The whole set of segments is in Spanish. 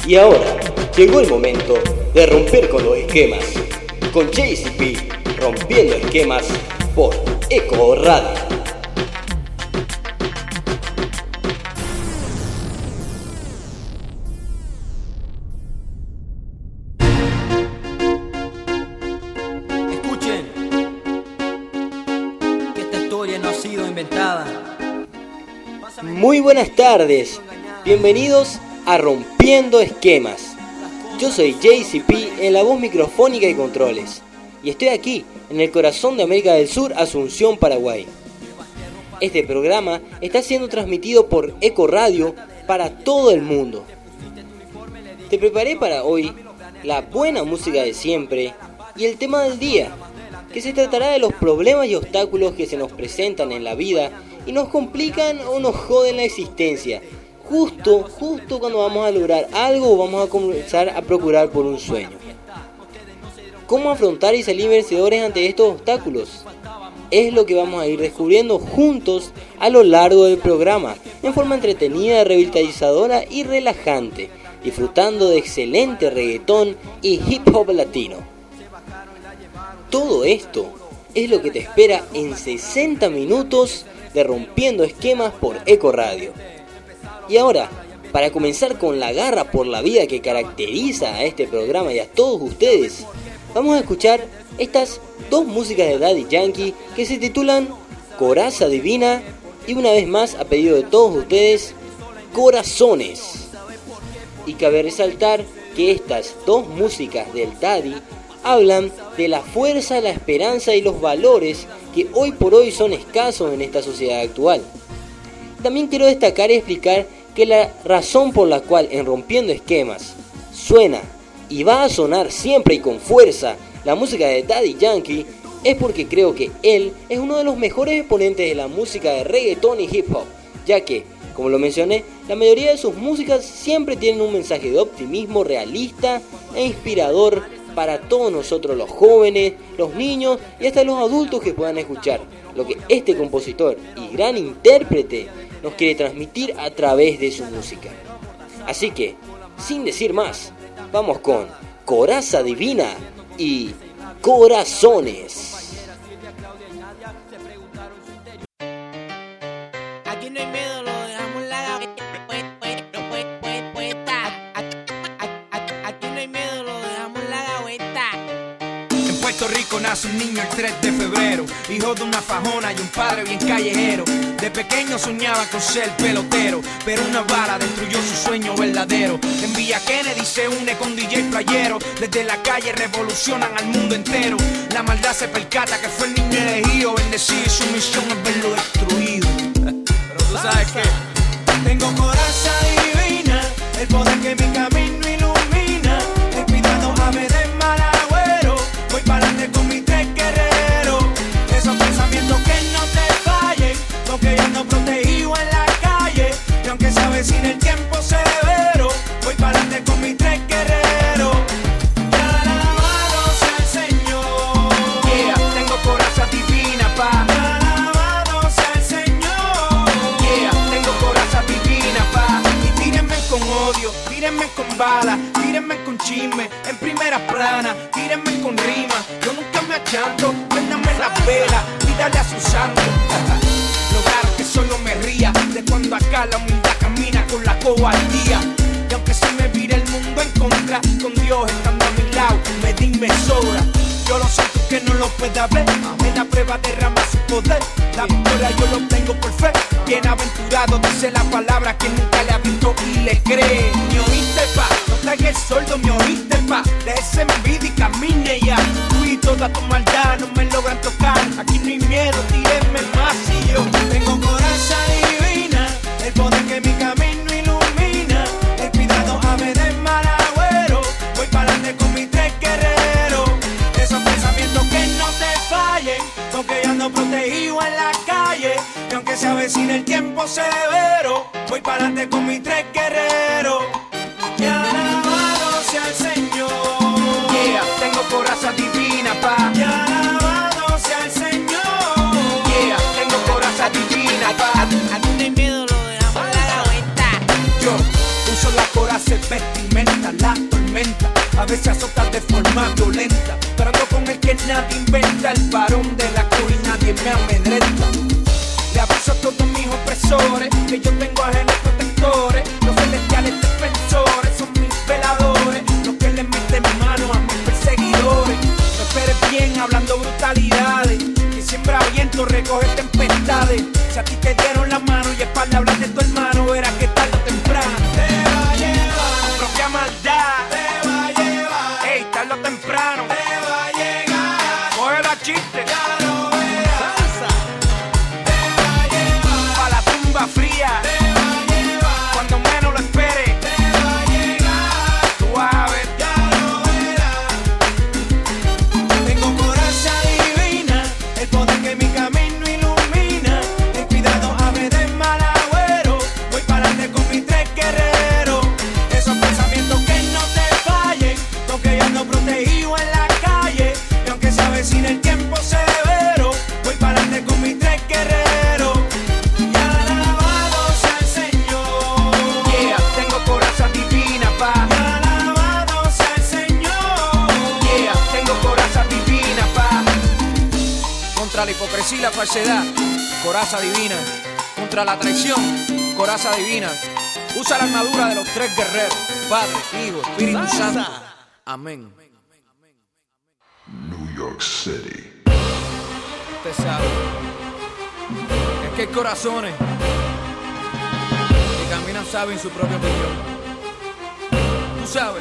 Y ahora llegó el momento de romper con los esquemas. Con JCP, rompiendo esquemas por Eco Radio. Escuchen, que esta historia no ha sido inventada. Muy buenas tardes, bienvenidos a Rompiendo Esquemas. Yo soy JCP en la voz microfónica y controles, y estoy aquí, en el corazón de América del Sur, Asunción, Paraguay. Este programa está siendo transmitido por Eco Radio para todo el mundo. Te preparé para hoy la buena música de siempre y el tema del día, que se tratará de los problemas y obstáculos que se nos presentan en la vida y nos complican o nos joden la existencia, justo cuando vamos a lograr algo o vamos a comenzar a procurar por un sueño. ¿Cómo afrontar y salir vencedores ante estos obstáculos? Es lo que vamos a ir descubriendo juntos a lo largo del programa, en forma entretenida, revitalizadora y relajante, disfrutando de excelente reggaetón y hip hop latino. Todo esto es lo que te espera en 60 minutos de Rompiendo Esquemas por Eco Radio. Y ahora, para comenzar con la garra por la vida que caracteriza a este programa y a todos ustedes, vamos a escuchar estas dos músicas de Daddy Yankee que se titulan Coraza Divina y, una vez más, a pedido de todos ustedes, Corazones. Y cabe resaltar que estas dos músicas del Daddy hablan de la fuerza, la esperanza y los valores que hoy por hoy son escasos en esta sociedad actual. También quiero destacar y explicar que la razón por la cual en Rompiendo Esquemas suena y va a sonar siempre y con fuerza la música de Daddy Yankee es porque creo que él es uno de los mejores exponentes de la música de reggaetón y hip hop, ya que, como lo mencioné, la mayoría de sus músicas siempre tienen un mensaje de optimismo realista e inspirador para todos nosotros, los jóvenes, los niños y hasta los adultos que puedan escuchar lo que este compositor y gran intérprete nos quiere transmitir a través de su música. Así que, sin decir más, vamos con Coraza Divina y Corazones. Aquí no hay miedo, lo dejamos en la gaveta. Aquí no hay miedo, lo dejamos en la gaveta. En Puerto Rico nace un niño el 3 de febrero, hijo de una fajona y un padre bien callejero. De pequeño soñaba con ser pelotero, pero una bala destruyó su sueño verdadero. En Villa Kennedy se une con DJ Playero, desde la calle revolucionan al mundo entero. La maldad se percata que fue el niño elegido, bendecido y su misión es verlo destruido. Pero tú sabes qué, tengo coraza divina, el poder que mi camino ilumina. Despidado ave de mal agüero, voy para adelante con mis tres guerreros. Esos pensamientos que no te fallen, porque yo ando protegido en la calle. Y aunque se avecina el tiempo severo, voy para adelante con mis tres guerreros. Y alabado sea el Señor. Yeah, tengo coraza divina, pa. Y alabado sea el Señor. Yeah, tengo coraza divina, pa. Y tírenme con odio, tírenme con bala, tírenme con chisme, en primera plana, tírenme con rima. Yo nunca me achanto, préndame la vela y dale a su santo. Lograr que solo me ría de cuando acá la humildad camina con la coba al día. Y aunque se me vire el mundo en contra, con Dios estando a mi lado, me sobra. Yo lo siento que no lo pueda ver, en la prueba derrama su poder. La victoria yo lo tengo por fe. Bienaventurado dice la palabra que nunca le ha visto y le cree. Me oíste, pa, no traigas el sordo, me oíste, pa. Déjese envidia y camine ya. Tú y toda tu maldad no me logran tocar. Aquí no hay miedo, tírenme más y yo tengo coraza divina, el poder que mi camino ilumina. El cuidado ave de mal agüero, voy para adelante con mis tres guerreros. Esos pensamientos que no te fallen, porque yo ando protegido en la calle. Y aunque se avecina el tiempo severo, voy para adelante con mis tres guerreros. Y alabado sea el Señor. Yeah, tengo coraza divina, pa. Y alabado sea el Señor. Yeah, tengo coraza divina, pa. Aquí no hay miedo, lo dejamos en la gaveta. Yo uso la coraza vestimenta, la tormenta. A veces azota de forma violenta, pero ando con el que nadie inventa, el varón de la cruz y nadie me amedrenta. Le aviso a todos mis opresores que yo tengo ángeles protectores, los celestiales defensores son mis veladores, los que le meten mano a mis perseguidores. No esperes bien hablando brutalidades, que siembra viento recoge tempestades. Si a ti te dieron la mano y espalda hablas de tu hermano, verás que tarde o temprano te va a llevar tu propia maldad, te va a llevar, ey, tarde o temprano te va a llegar, coge la chiste, ya lo verás, salsa, te va a llevar pa' la tumba fría, te va a llevar cuando menos lo esperes, te va a llegar, tú vas a ver, ya lo verás. Tengo coraza divina, el poder que mi camino ilumina, ten cuidado, ave de mal agüero, voy para adelante con mis tres guerreros, esos pensamientos que no te fallen, porque yo ando protegido en la calle, y aunque se avecina el tiempo severo, voy para adelante con mis tres guerreros, y alabado sea el Señor. Yeah, tengo coraza divina, pa. Y alabado sea el Señor. Yeah, tengo coraza divina, pa. Contra la hipocresía y la falsedad, coraza divina. Contra la traición, coraza divina. Usa la armadura de los tres guerreros, Padre, Hijo, Espíritu Santo. Amén. New York City. Usted sabe, es que hay corazones que caminan saben su propia opinión. Tú sabes.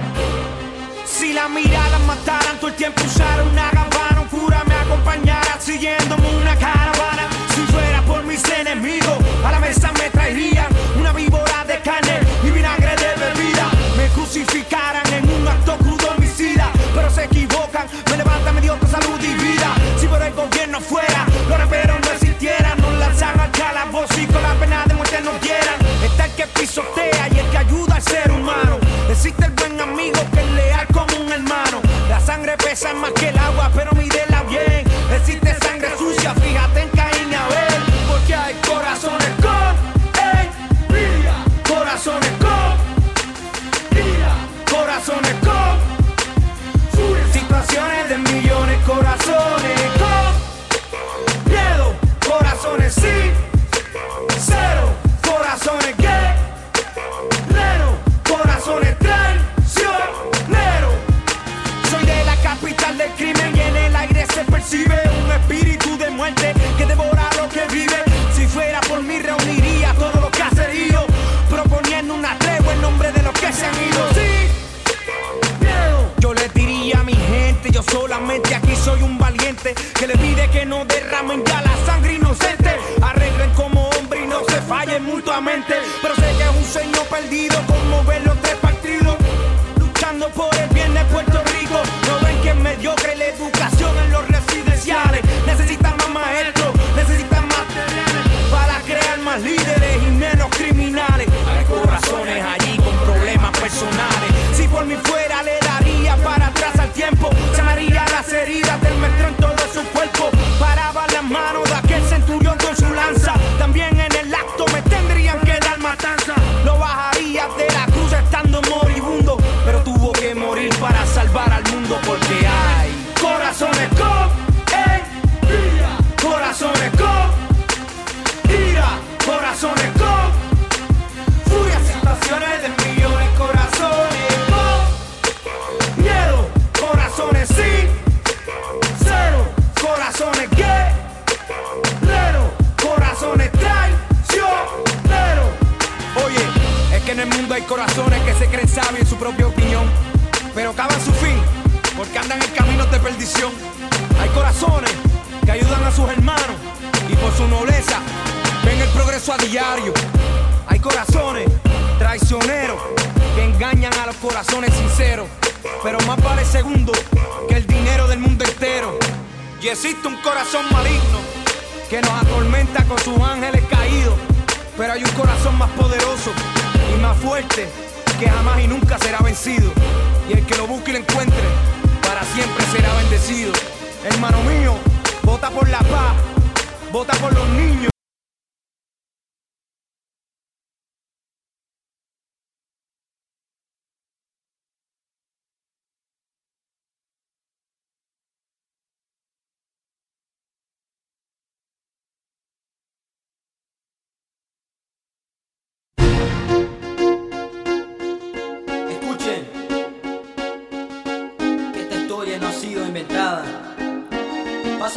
Si la mirada mataran, todo el tiempo usara una gabana, un cura me acompañara siguiéndome una caravana. Si fuera por mis enemigos, a la mesa me traerían una víbora de carne y vinagre de bebida. Me crucificaran en un acto crudo homicida, pero se equivocan, me levantan, me dio con salud y vida. Si por el gobierno fuera, los raperos no existieran, nos lanzan al calabozo y con la pena de muerte nos dieran. Está el que pisotea y el que ayuda al ser humano. Existe el buen amigo que es leal como un hermano. La sangre pesa más que el agua, pero mídela bien. Existe sangre sucia, fíjate en Caín y Abel, porque hay corazones con envidia, corazones con ira, corazones con furia, situaciones de millones, corazones con miedo, corazones sin cero, corazones guerreros, corazones traicioneros. Soy de la capital del crimen y en el aire se percibe un espíritu de muerte que devora lo que vive. Si fuera por mí reuniría todo lo que ha cedido, proponiendo una tregua en nombre de los que se han ido. Sí, miedo. Yo le diría a mi gente, yo solamente aquí soy un valiente que le pide que no derramen ya la sangre inocente. Arreglen como hombre y no se fallen mutuamente, pero sé que es un sueño perdido como ver los tres partidos luchando por el bien de Puerto Rico. No ven que es mediocre la educación en los residenciales. Necesitan más maestros, necesitan materiales para crear más líderes y menos criminales. Hay corazones allí con problemas personales. Si por mí fuera le daría para atrás al tiempo, sanaría las heridas del maestro en todo su cuerpo. Paraba las manos de aquel centurión con su lanza. También en el acto me tendrían que dar matanza. Lo bajaría de la cruz estando moribundo, pero tuvo que morir para salvar al mundo, porque hay corazones con envidia, corazones con ira, corazones con furia, situaciones de millones, corazones con miedo, corazones sin cero, corazones guerreros, corazones traicioneros. Oye, es que en el mundo hay corazones que se creen sabios en su propia opinión, pero acaban su fin porque andan en caminos de perdición. Hay corazones que ayudan a sus hermanos y por su nobleza ven el progreso a diario. Hay corazones traicioneros que engañan a los corazones sinceros, pero más vale segundo que el dinero del mundo entero. Y existe un corazón maligno que nos atormenta con sus ángeles caídos, pero hay un corazón más poderoso y más fuerte que jamás y nunca será vencido, y el que lo busque y lo encuentre para siempre será bendecido. Hermano mío, vota por la paz, vota por los niños.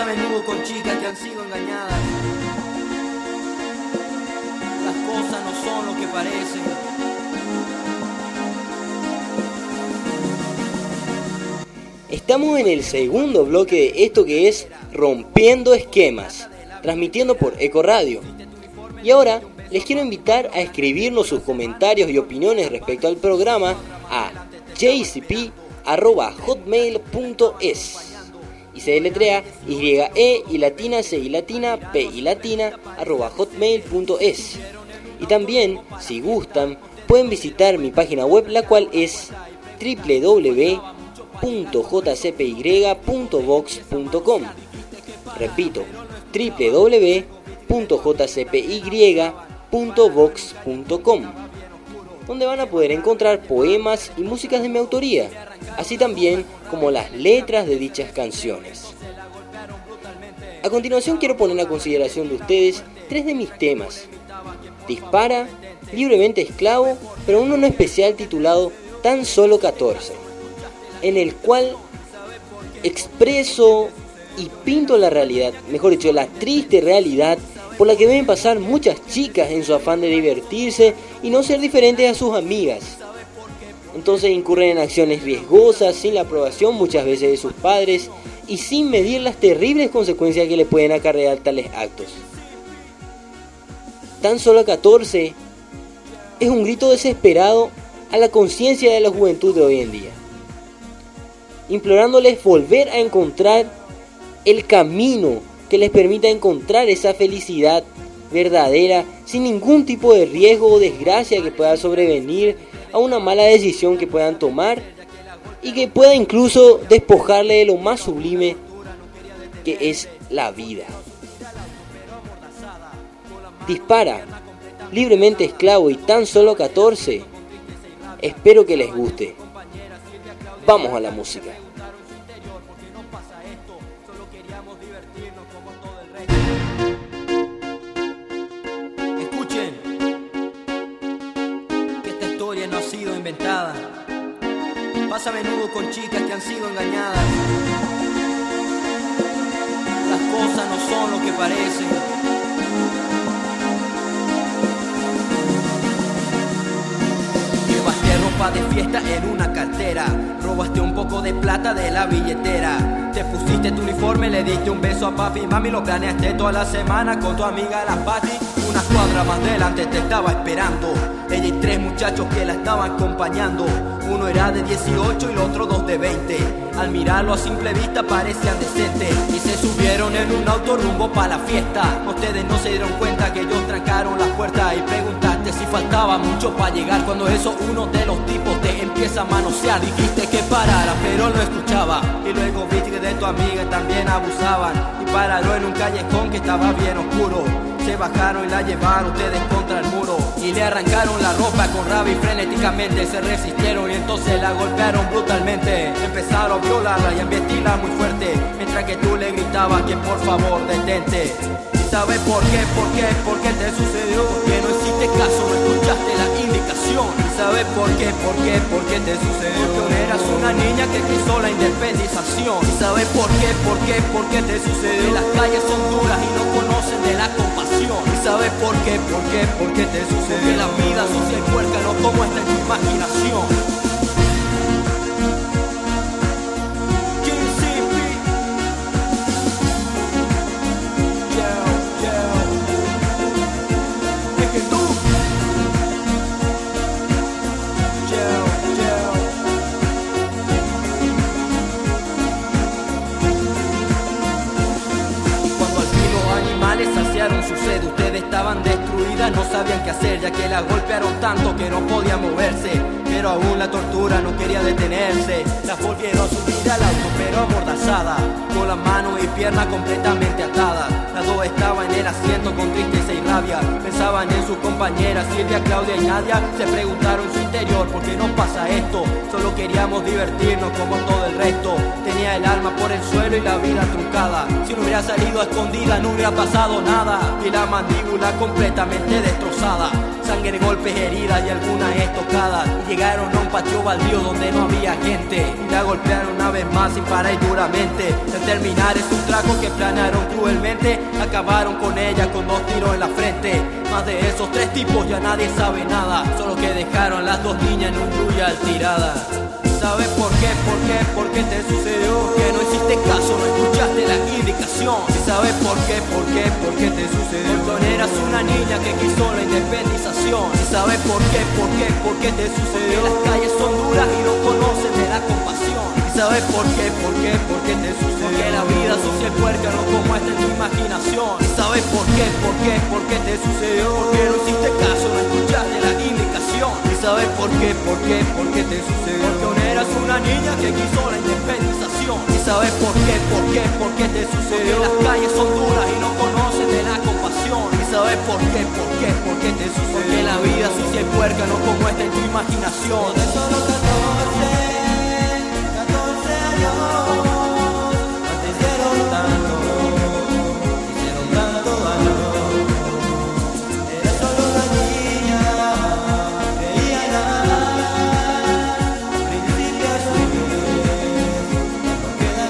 menudo con chicas que han sido engañadas. Las cosas no son lo que parecen. Estamos en el segundo bloque de esto que es Rompiendo Esquemas, transmitiendo por Eco Radio. Y ahora les quiero invitar a escribirnos sus comentarios y opiniones respecto al programa a jcp@hotmail.es y se deletrea YE y latina C y latina P y latina @hotmail.es. Y también, si gustan, pueden visitar mi página web, la cual es www.jcpy.vox.com. Repito, www.jcpy.vox.com, donde van a poder encontrar poemas y músicas de mi autoría, así también como las letras de dichas canciones. A continuación quiero poner a consideración de ustedes 3 de mis temas: Dispara, Libremente Esclavo, pero uno en especial titulado Tan Solo 14, en el cual expreso y pinto la realidad, mejor dicho, la triste realidad por la que deben pasar muchas chicas en su afán de divertirse y no ser diferentes a sus amigas. Entonces incurren en acciones riesgosas, sin la aprobación muchas veces de sus padres y sin medir las terribles consecuencias que le pueden acarrear tales actos. Tan Solo 14 es un grito desesperado a la conciencia de la juventud de hoy en día, implorándoles volver a encontrar el camino que les permita encontrar esa felicidad verdadera sin ningún tipo de riesgo o desgracia que pueda sobrevenir a una mala decisión que puedan tomar y que pueda incluso despojarle de lo más sublime que es la vida. Dispara, Libremente Esclavo y Tan Solo 14. Espero que les guste. Vamos a la música. Escuchen, que esta historia no ha sido inventada. Pasa a menudo con chicas que han sido engañadas. Las cosas no son lo que parecen. Llevaste ropa de fiesta en una cartera, robaste un poco de plata de la billetera, te pusiste tu uniforme, le diste un beso a papi y mami, lo planeaste toda la semana con tu amiga la Patti. Una cuadra más delante te estaba esperando ella y 3 muchachos que la estaban acompañando. Uno era de 18 y el otro 2 de 20. Al mirarlo a simple vista parecían decentes y se subieron en un auto rumbo para la fiesta. Ustedes no se dieron cuenta que ellos trancaron las puertas y preguntaste si faltaba mucho para llegar. Cuando eso uno de los tipos te empieza a manosear, dijiste que parara pero no escuchaba. Y luego viste que de tu amiga también abusaban y pararon en un callejón que estaba bien oscuro. Se bajaron y la llevaron ustedes contra el muro y le arrancaron la ropa con rabia y frenéticamente se resistieron y entonces la golpearon brutalmente. Empezaron a violarla y a embestirla muy fuerte mientras que tú le gritabas que por favor detente. ¿Y sabes por qué? ¿Por qué te sucedió? Que no hiciste caso, no escuchaste la indicación. ¿Y sabes por qué? ¿Por qué te sucedió? Porque eras una niña que quiso la independización. ¿Y sabes por qué? ¿Por qué te sucedió? Que las calles son duras y no conocen de la compasión. ¿Y sabes por qué? ¿Por qué te sucedió? Porque la vida sucia y puerca no como está en tu imaginación. Saciaron su sed, ustedes estaban destruidas, no sabían qué hacer ya que la golpearon tanto que no podía moverse, pero aún la tortura no quería detenerse. La volvieron a subir al auto pero amordazada, con las manos y piernas completamente atadas. Las dos estaban en el asiento con tristeza y rabia, pensaban en sus compañeras Silvia, Claudia y Nadia. Se preguntaron en su interior ¿por qué nos pasa esto? Solo queríamos divertirnos como todo el resto. Tenía el alma por el suelo y la vida truncada. Si no hubiera salido a escondida no hubiera pasado nada. Y la mandíbula completamente destrozada. sangre, golpes, heridas y algunas estocadas. Llegaron a un patio baldío donde no había gente y la golpearon una vez más sin parar y duramente. Al terminar es un trago que planearon cruelmente, acabaron con ella con 2 tiros en la frente. Más de esos 3 tipos ya nadie sabe nada, solo que dejaron las 2 niñas en un Royal tirada. ¿Sabes por qué? ¿Por qué te sucedió? Que no hiciste caso, no escuchaste la indicación. ¿Y sabes por qué? ¿Por qué te sucedió? Porque eras una niña que quiso la independización. ¿Y sabes por qué? ¿Por qué te sucedió? Porque las calles son duras y no conocen de la compasión. ¿Y sabes por qué? ¿Por qué te sucedió? Porque la vida sucia y puerca no como esta en tu imaginación. ¿Y sabes por qué? ¿Por qué te sucedió? Porque no hiciste caso, no escuchaste la indicación. ¿Y sabes por qué? ¿Por qué te sucedió? Porque eras una niña que quiso la independización. ¿Y sabes por qué? ¿Por qué te sucedió? Porque las calles son duras y no conocen de la compasión. ¿Y sabes por qué? ¿Por qué te sucedió? Porque la vida sucia y puerca no como esta en tu imaginación. De solo 14 años, te hicieron tanto daño. Eras solo una niña, creía nada, principio a su vez, no queda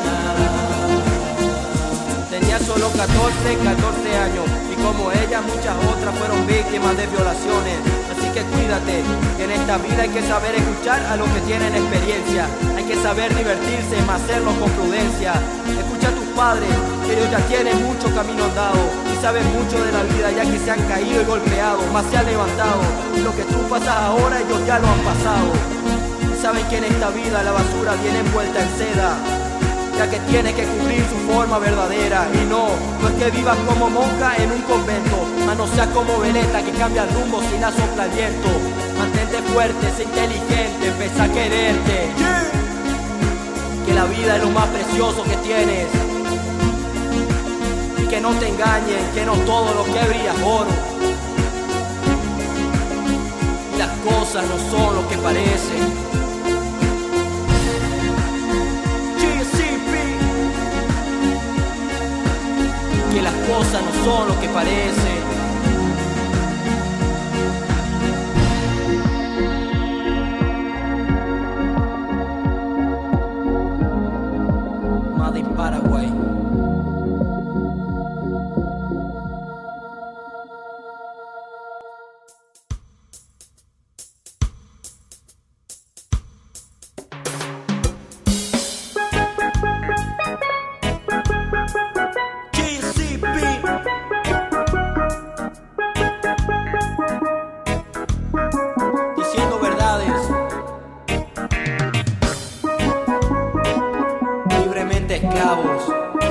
nada. Tenía solo 14 años y como ella muchas otras fueron víctimas de violaciones. Así que cuídate, que en esta vida hay que saber escuchar a los que tienen experiencia. Hay que saber divertirse, más hacerlo con prudencia. Escucha a tus padres, que ellos ya tienen mucho camino andado y saben mucho de la vida, ya que se han caído y golpeado, más se han levantado. Y lo que tú pasas ahora, ellos ya lo han pasado. Y saben que en esta vida la basura viene envuelta en seda, ya que tiene que cubrir su forma verdadera. Y no es que vivas como monja en un convento, mas no seas como veleta que cambia el rumbo sin la sopla el viento. Mantente fuerte, sé inteligente, empieza a quererte, que la vida es lo más precioso que tienes. Y que no te engañen, que no todo lo que brilla es oro. Y las cosas no son lo que parecen. Que las cosas no son lo que parecen. Made in Paraguay. Diciendo verdades, libremente esclavos.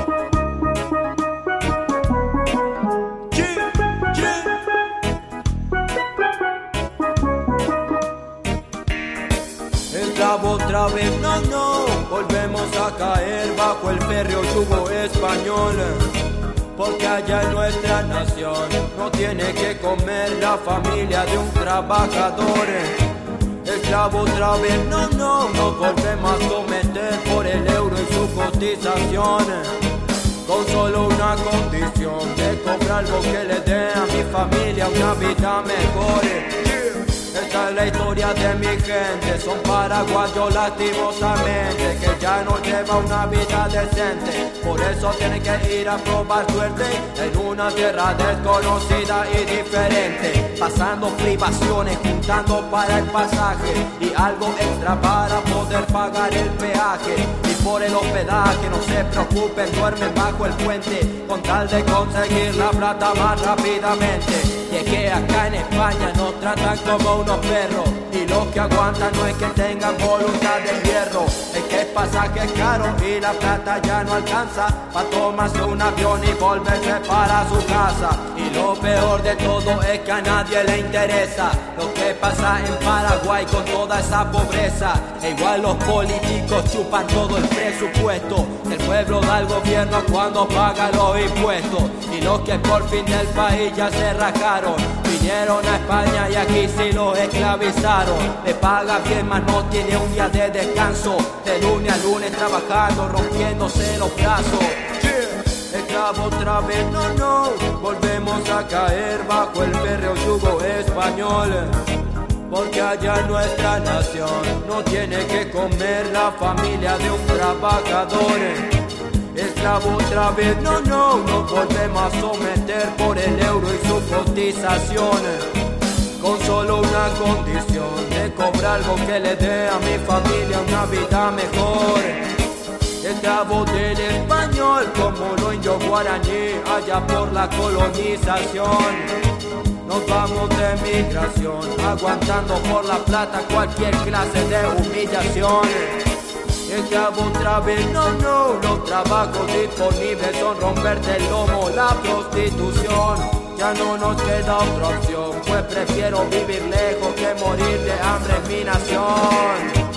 Esclavo otra vez, no, volvemos a caer bajo el férreo yugo español. Porque allá en nuestra nación no tiene que comer la familia de un trabajador. Esclavo otra vez, no volvemos a someter por el euro y su cotización. Con solo una condición, de cobrar lo que le dé a mi familia una vida mejor. Esta es la historia de mi gente, son paraguayos lastimosamente, que ya no lleva una vida decente. Por eso tienen que ir a probar suerte en una tierra desconocida y diferente, pasando privaciones, juntando para el pasaje y algo extra para poder pagar el peaje. Y por el hospedaje no se preocupen, duermen bajo el puente con tal de conseguir la plata más rápidamente. Y es que acá en España nos tratan como unos perros, y los que aguantan no es que tengan voluntad de hierro, es que el pasaje es caro y la plata ya no alcanza para tomarse un avión y volverse para su casa. Y lo peor de todo es que a nadie le interesa lo que pasa en Paraguay con toda esa pobreza. E igual los políticos chupan todo el presupuesto, el pueblo da al gobierno cuando paga los impuestos. Y los que por fin del país ya se rajaron, vinieron a España y aquí sí los esclavizaron. Le paga bien, mas no tiene un día de descanso, de lunes a lunes trabajando, rompiéndose los brazos. Es Esclavo otra vez, no, volvemos a caer bajo el férreo yugo español. Porque allá nuestra nación no tiene que comer la familia de un trabajador. Esclavo otra vez, no, nos volvemos a someter por el euro y su cotización. Con solo una condición, de cobrar algo que le dé a mi familia una vida mejor. Esclavo del español, como lo indio guaraní, allá por la colonización. Nos vamos de migración, aguantando por la plata cualquier clase de humillación. Esclavo otra vez, no, los trabajos disponibles son romperte el lomo, la prostitución. Ya no nos queda otra opción, pues prefiero vivir lejos que morir de hambre en mi nación.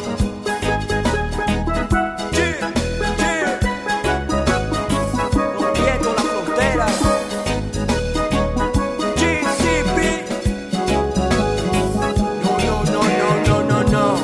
Rompiendo la frontera. GCP. No.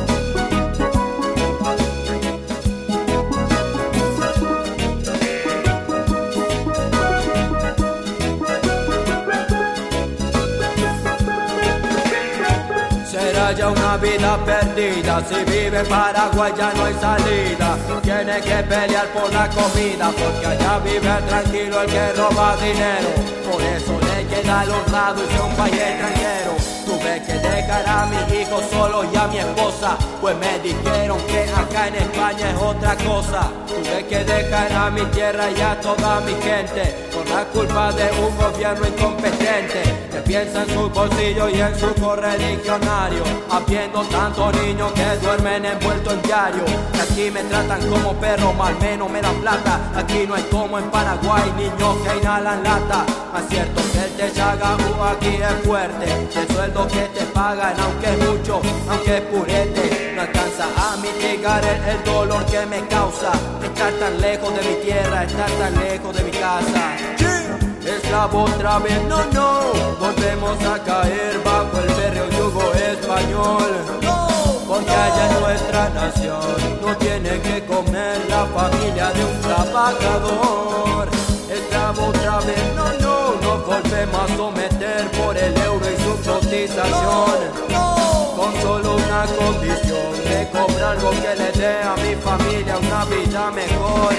Será ya una vida perdida, si vive en Paraguay ya no hay salida. Tiene que pelear por la comida, porque allá vive tranquilo el que roba dinero. Por eso le queda el honrado y un país extranjero. Tuve que dejar a mi hijo solo y a mi esposa, pues me dijeron que acá en España es otra cosa. Tuve que dejar a mi tierra y a toda mi gente, por la culpa de un gobierno incompetente, que piensa en su bolsillo y en su correligionario, habiendo tantos niños que duermen envueltos en diario. Aquí me tratan como perro, mal menos me dan plata. Aquí no hay como en Paraguay, niños que inhalan lata. Más cierto que el te llaga, aquí es fuerte. El sueldo que te pagan, aunque es mucho, aunque es purete, no alcanza a mitigar el dolor que me causa estar tan lejos de mi tierra, estar tan lejos de mi casa. Esclavo otra vez, no, volvemos a caer bajo el férreo yugo español. Porque allá en nuestra nación no tiene que comer la familia de un trabajador. Esclavo otra vez, no, nos volvemos a someter por el euro y su cotización. Con solo una condición, de cobrar algo que le dé a mi familia una vida mejor.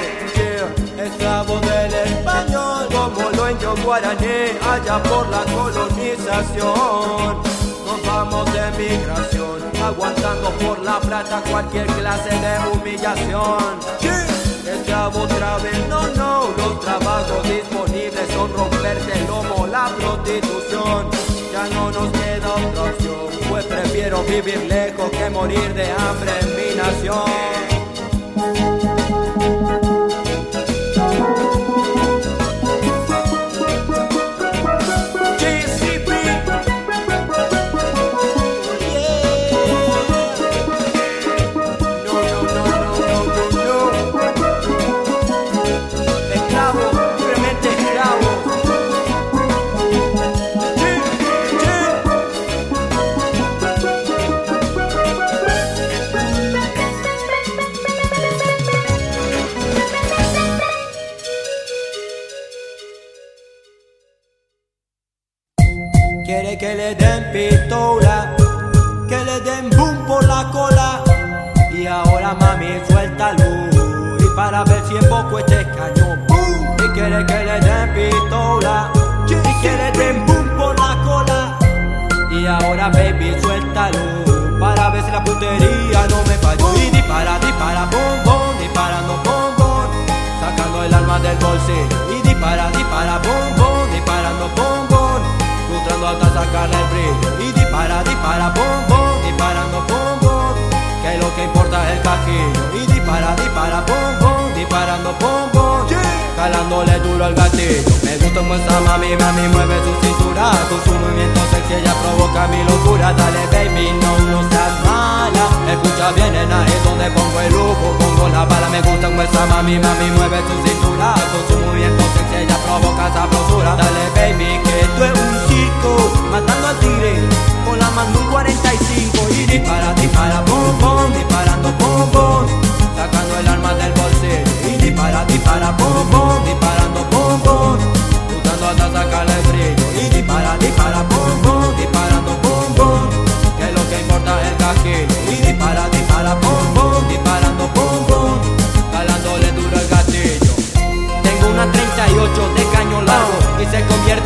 Esclavo del español, como lo indio guaraní, allá por la colonización. Nos vamos de migración, aguantando por la plata cualquier clase de humillación. Esclavo otra vez, no, los trabajos disponibles son romperte el lomo, la prostitución. Ya no nos queda otra opción, pues prefiero vivir lejos que morir de hambre en mi nación. Quiere que le den pistola, que le den boom por la cola. Y ahora mami suelta luz, y para ver si en poco este cañón boom. Y quiere que le den pistola, y que le den boom por la cola. Y ahora baby suelta luz, para ver si la putería no me falló. Y dispara, bombón, disparando bombón, sacando el alma del bolsillo. Y dispara, bombón, disparando bombón, frustrando hasta sacarle el brillo. Y dispara, bombón, disparando bombón, que lo que importa es el cajillo. Y dispara, bombón, disparando bombón, calándole duro al gatillo. Me gusta como esa mami mueve su cintura, con su movimiento sexy ella provoca mi locura. Dale baby, no seas mala, escucha bien nena, es donde pongo el lujo, pongo la bala. Me gusta como esa mami mueve su cintura, con su movimiento sexy ella provoca sabrosura. Dale baby, que esto es un circo, matando al tigre con la mano un 45. Y dispara, bombón, disparando bombón, sacando el arma del bolsillo. Y dispara, bombón, disparando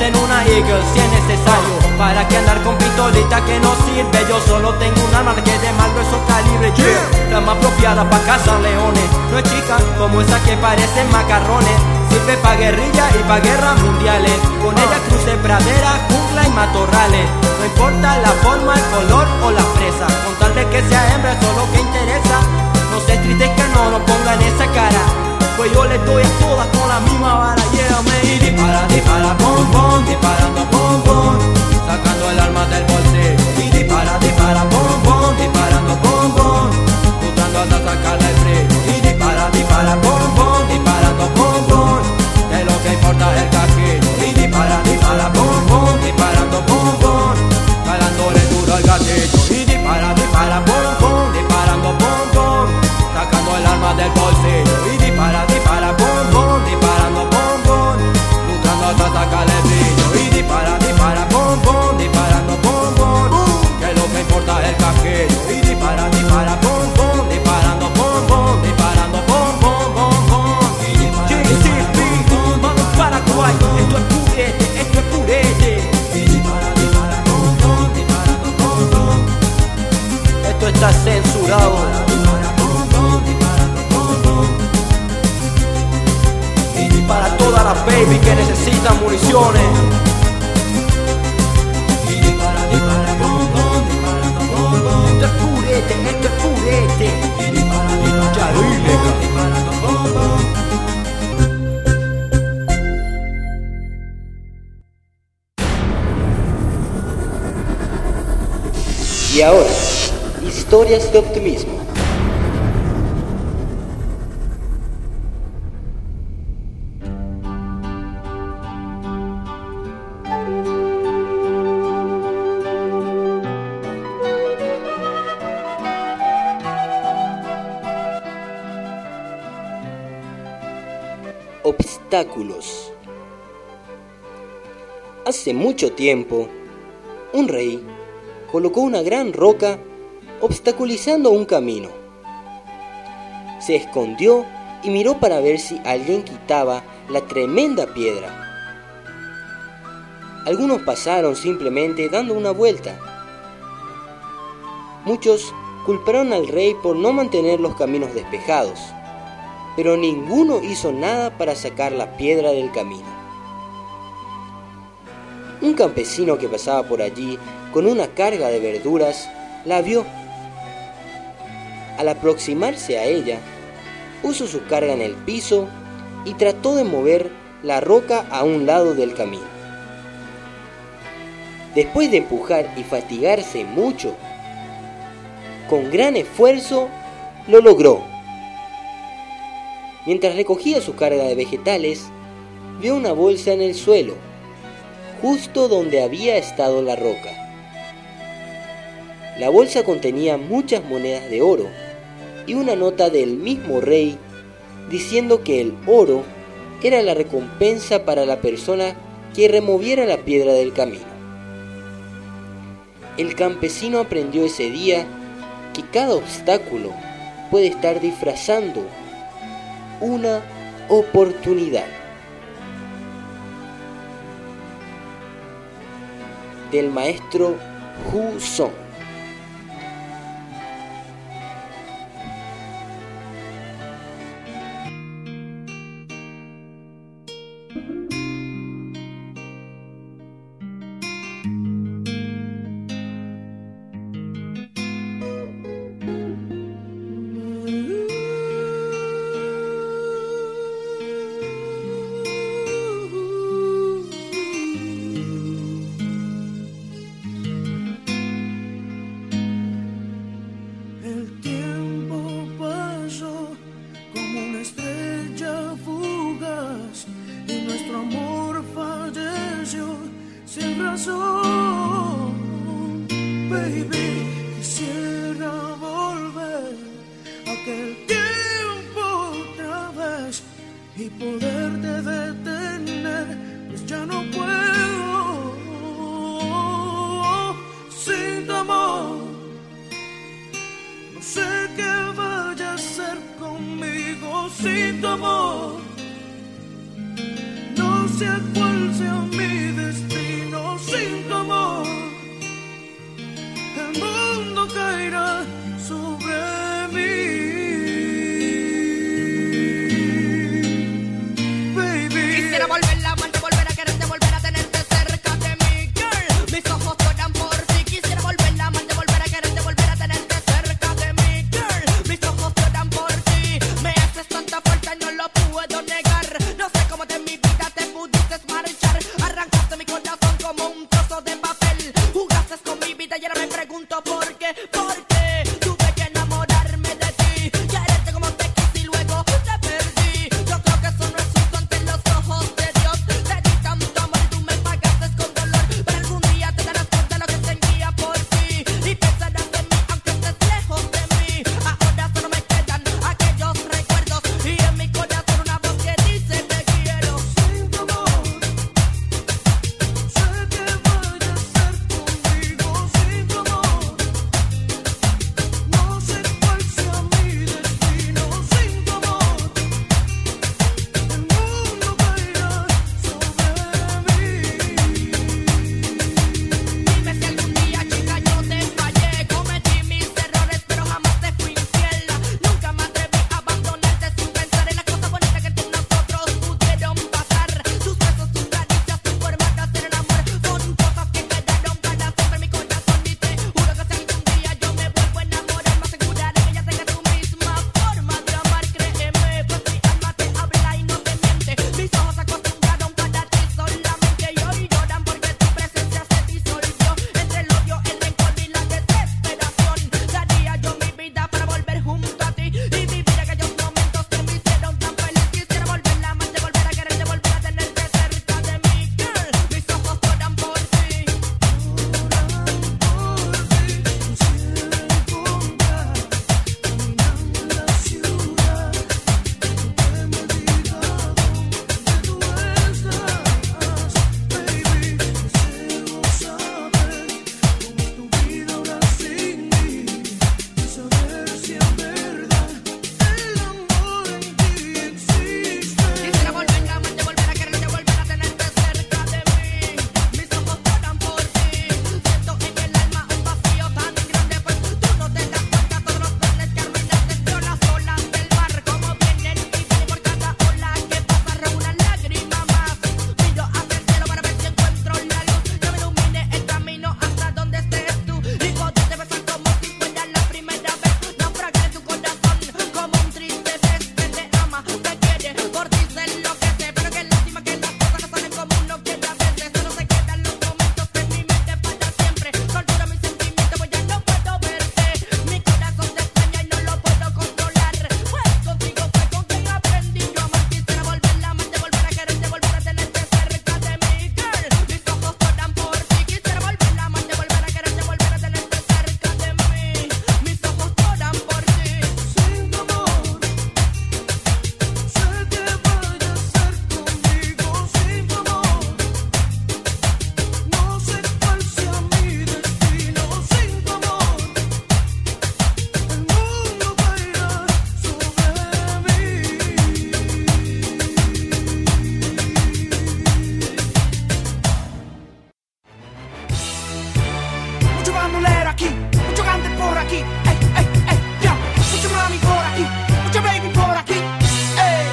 Montarte en una Eagle si es necesario. ¿Para que andar con pistolita que no sirve? Yo solo tengo un arma que es de mal grueso calibre, yeah. La más apropiada pa' cazar leones. No es chica como esa que parecen macarrones. Sirve pa' guerrilla y pa' guerras mundiales. Con ella cruce pradera, jungla y matorrales. No importa la forma, el color o la presa, con tal de que sea hembra, eso es lo que interesa. No se triste que no pongan esa cara, pues yo le doy a todas con la misma vara. Yeah, man. Y dispara, dispara, pom, pom, disparando, pom, pom, sacando el arma del bolsillo. Y dispara, dispara, pom, pom, disparando, pom, pom, buscando hasta sacarle el frío. Y dispara, dispara, pom, pom, disparando, pom, pom, que lo que importa es el casquillo. Y dispara, dispara, pom, pom, disparando, pom, pom, calándole duro al gatillo. Y dispara, dispara, pom, pom, disparando, pom, pom, sacando el arma del bolsillo. Y dispara, dispara, pom, pom, disparando, pom, pom, luchando hasta sacarle el brillo. Y dispara, dispara, pom, pom, disparando, pom, pom, que lo que importa es el casquillo. Y dispara, dispara, pom, pom, disparando, pom, pom, disparando, pom, pom, pom, pom. JCP, vamos Paraguay, esto es purete, esto es purete. Y dispara, dispara, pom, pom, disparando, pom, pom. Esto está censurado. Para todas las baby que necesitan municiones. Esto es purete, esto es purete. Ya dile. Y ahora, historias de optimismo. Obstáculos. Hace mucho tiempo, un rey colocó una gran roca obstaculizando un camino. Se escondió y miró para ver si alguien quitaba la tremenda piedra. Algunos pasaron simplemente dando una vuelta. Muchos culparon al rey por no mantener los caminos despejados, pero ninguno hizo nada para sacar la piedra del camino. Un campesino que pasaba por allí con una carga de verduras la vio. Al aproximarse a ella, puso su carga en el piso y trató de mover la roca a un lado del camino. Después de empujar y fatigarse mucho, con gran esfuerzo lo logró. Mientras recogía su carga de vegetales, vio una bolsa en el suelo, justo donde había estado la roca. La bolsa contenía muchas monedas de oro y una nota del mismo rey diciendo que el oro era la recompensa para la persona que removiera la piedra del camino. El campesino aprendió ese día que cada obstáculo puede estar disfrazando una oportunidad. Del maestro Hu Song. Y poderte detener, pues ya no puedo sin tu amor. No sé qué vaya a hacer conmigo sin tu amor. No sé cuál sea mi destino. caerá sobre mí. Baby, quisiera volver a amarte, volver a quererte, volver a tenerte cerca de mí, girl. Mis ojos lloran por ti. Quisiera volver a amarte, volver a quererte, volver a tenerte cerca de mí, girl. Mis ojos lloran por ti. Me haces tanta falta y no lo puedo negar. No sé cómo de mi vida te pudiste marchar. Arrancaste mi corazón como un trozo de papel. Jugaste con mi vida y ahora me pregunto por qué. ¿Por qué tuve que enamorarme de ti? Quererte como te quise y luego te perdí. Yo creo que eso no es justo ante los ojos de Dios. Te di tanto amor y tú me pagaste con dolor. Pero algún día te darás cuenta de lo que sentía por ti. Y pensarás en mí aunque estés lejos de mí. Ahora solo me quedan aquellos recuerdos. Y en mi corazón una voz que dice te quiero. sin tu amor, sé que vaya a ser conmigo. Sin tu amor, no sé cuál sea mi destino. Sin tu amor, el mundo caerá sobre mí. Dime si algún día, chica, yo te fallé. Cometí mis errores, pero jamás te fui infiel. Nunca me atreví a abandonarte sin pensar en las cosas bonitas que entre nosotros pudieron pasar. Tus besos, tus caricias, tu forma de hacer el amor son cosas que quedaron para siempre en mi corazón. Y te juro que si algún día yo me vuelvo a enamorar, me aseguraré que ella tenga tu misma forma de amar. Créeme, pues mi alma te habla y no te miente. Mis ojos se acostumbraron para ti solamente y hoy lloran porque tu presencia se disolvió. Entre el odio, el rencor y la desesperación, daría yo mi vida para volver junto a ti y vivir aquellos momentos que me hicieron tan feliz. Quisiera volver a amarte, volver a quererte, volver a tenerte cerca de mí, girl. Mis ojos lloran por ti. Quisiera volver a amarte, volver a quererte, volver a tenerte cerca de mí. Mis ojos lloran por ti. Siento en el alma un vacío tan grande, pues tú no te das cuenta todos los planes que arruinaste. Veo las olas del mar como vienen y vienen por cada ola que pasa, una lágrima más. Miro hacia el cielo para ver si encuentro la luz que me ilumine el camino hasta donde estés tú y poderte besar como si fuera la primera vez. Naufragar en tu corazón como un triste pez que te ama, te quiere, por ti sé lo que sé, pero que lástima que las cosas no salen como uno quiere a veces. Solo se quedan los momentos en mi mente para siempre. Tortura mis sentimientos, pues ya no puedo verte. Mi corazón te extraña y no lo puedo controlar. Pues contigo fue con quien aprendí yo a amar. Quisiera volver a amarte, volver a quererte, volver a tenerte cerca de mí, girl. Mis ojos lloran por ti. Quisiera volver a amarte, volver a quererte, volver a tenerte cerca de mí. Mis ojos lloran por ti. Sin tu amor, sé que vaya a ser conmigo. Sin tu amor, no sé cuál sea mi destino. Sin tu amor, el mundo caerá sobre mí. Mucho bandolero aquí, mucho grande por aquí, ey, ey, ey, ya. Mucho mami por aquí, mucho baby por aquí, ey.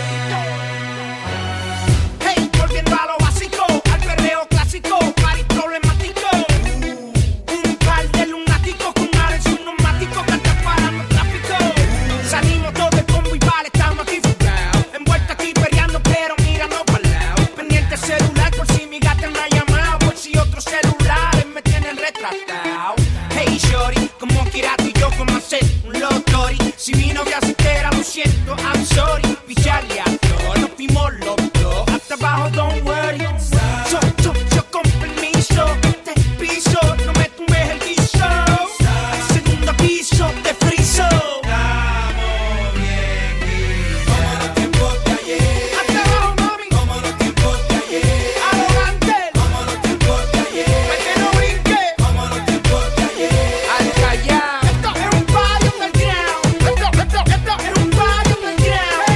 Hey, volviendo a lo básico, al perreo clásico, party problemático. Un par de lunáticos con ares y un neumático que están parando el tráfico. Salimos todos del combo y vale, estamos aquí frustrados. Envueltos aquí peleando, pero mirando para el lado. Pendiente celular por si mi gata me ha llamado, por si otros celulares me tienen retratado. Hey shorty, como quiera tú y yo como hacer un lotori. Si mi novia se entera, lo siento, I'm sorry. Picharle a todo, nos fuimos los dos. Hasta abajo, don't worry. Yo con permiso, este piso, no me tumbes el guiso. Segundo piso, te friso. Estamos bien, como los tiempos de ayer. Hasta abajo, mami, como los tiempos de ayer. Arrogante, como los tiempos de ayer. Que no brinque, como los tiempos de ayer. Al callar, esto es un party underground. Esto es un party underground.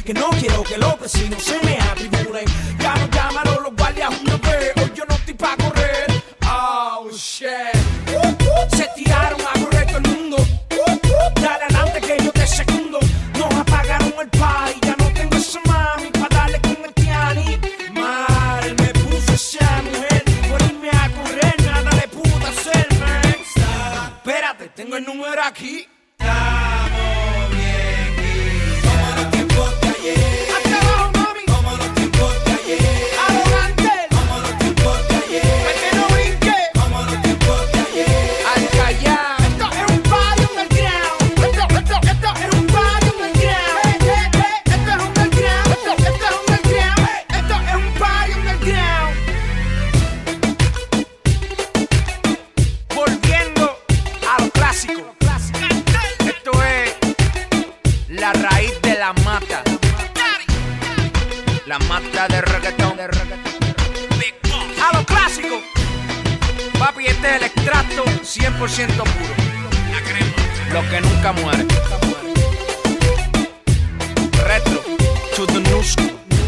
que no quiero que los vecinos se me atribulen. Llámalo los guardias una vez, hoy yo no estoy pa' correr. Oh shit. Se tiraron a correr todo el mundo. Dale adelante que yo te segundo. Nos apagaron el party, ya no tengo esa mami pa' darle con el tiani. Mal me puso esa mujer por irme a correr, nada le pude hacer, man. Espérate, tengo el número aquí. Estamos bien, como los tiempos de ayer. Hasta abajo, mami. Como los tiempos de ayer. Arrogante. Como los tiempos de ayer. Que no brinque. Como los tiempos de ayer. Al callar. Esto es un party underground. Esto es un party underground. Esto es underground. Esto es underground. Esto es un party underground. Volviendo a lo clásico. Esto es la raíz de la mata. La mata de reggaetón. A lo clásico. Papi, este es el extracto 100% puro. La crema. Lo que nunca muere. Retro to the new school.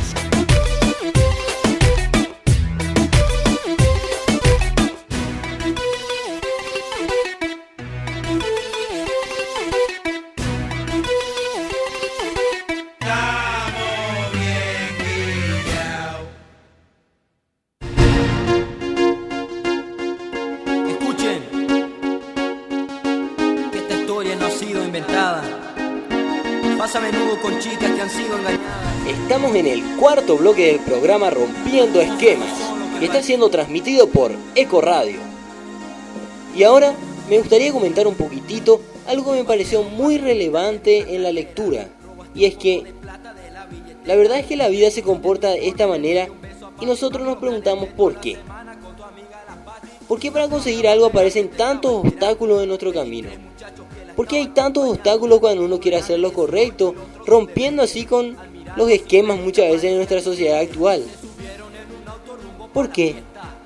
Escuchen, que esta historia no ha sido inventada. Pasa a menudo con chicas que han sido engañadas. Estamos en el cuarto bloque del programa Rompiendo Esquemas, que está siendo transmitido por Eco Radio. Y ahora me gustaría comentar un poquitito algo que me pareció muy relevante en la lectura. Y es que la verdad es que la vida se comporta de esta manera y nosotros nos preguntamos por qué. ¿Por qué para conseguir algo aparecen tantos obstáculos en nuestro camino? ¿Por qué hay tantos obstáculos cuando uno quiere hacer lo correcto, rompiendo así con los esquemas muchas veces en nuestra sociedad actual? ¿Por qué?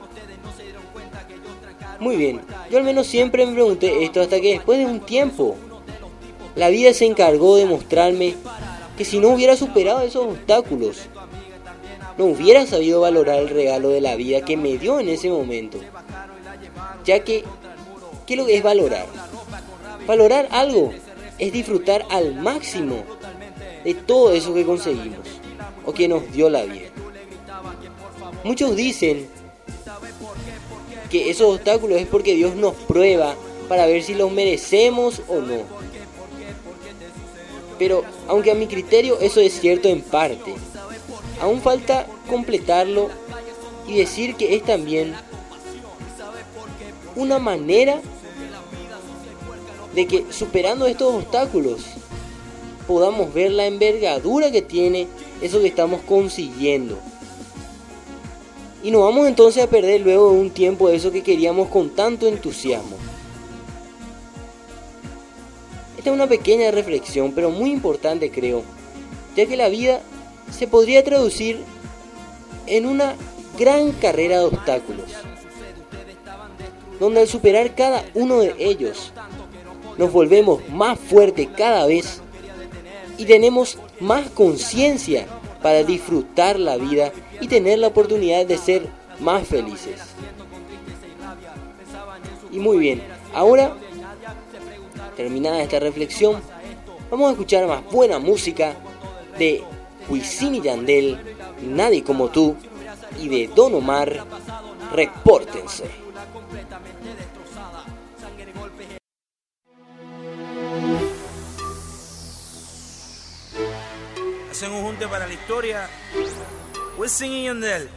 Muy bien, yo al menos siempre me pregunté esto hasta que después de un tiempo, la vida se encargó de mostrarme que si no hubiera superado esos obstáculos, no hubiera sabido valorar el regalo de la vida que me dio en ese momento. Ya que, ¿qué es lo que es valorar? Valorar algo es disfrutar al máximo de todo eso que conseguimos o que nos dio la vida. Muchos dicen que esos obstáculos es porque Dios nos prueba para ver si los merecemos o no. Pero aunque a mi criterio eso es cierto en parte, aún falta completarlo y decir que es también una manera de que superando estos obstáculos podamos ver la envergadura que tiene eso que estamos consiguiendo. Y nos vamos entonces a perder luego de un tiempo eso que queríamos con tanto entusiasmo. Esta es una pequeña reflexión, pero muy importante creo, ya que la vida se podría traducir en una gran carrera de obstáculos, donde al superar cada uno de ellos, nos volvemos más fuertes cada vez y tenemos más conciencia para disfrutar la vida y tener la oportunidad de ser más felices. Y muy bien, ahora, terminada esta reflexión, vamos a escuchar más buena música de Wisin y Yandel, Nadie Como Tú, y de Don Omar, Repórtense. Hacen un junte para la historia. Wisin y Yandel.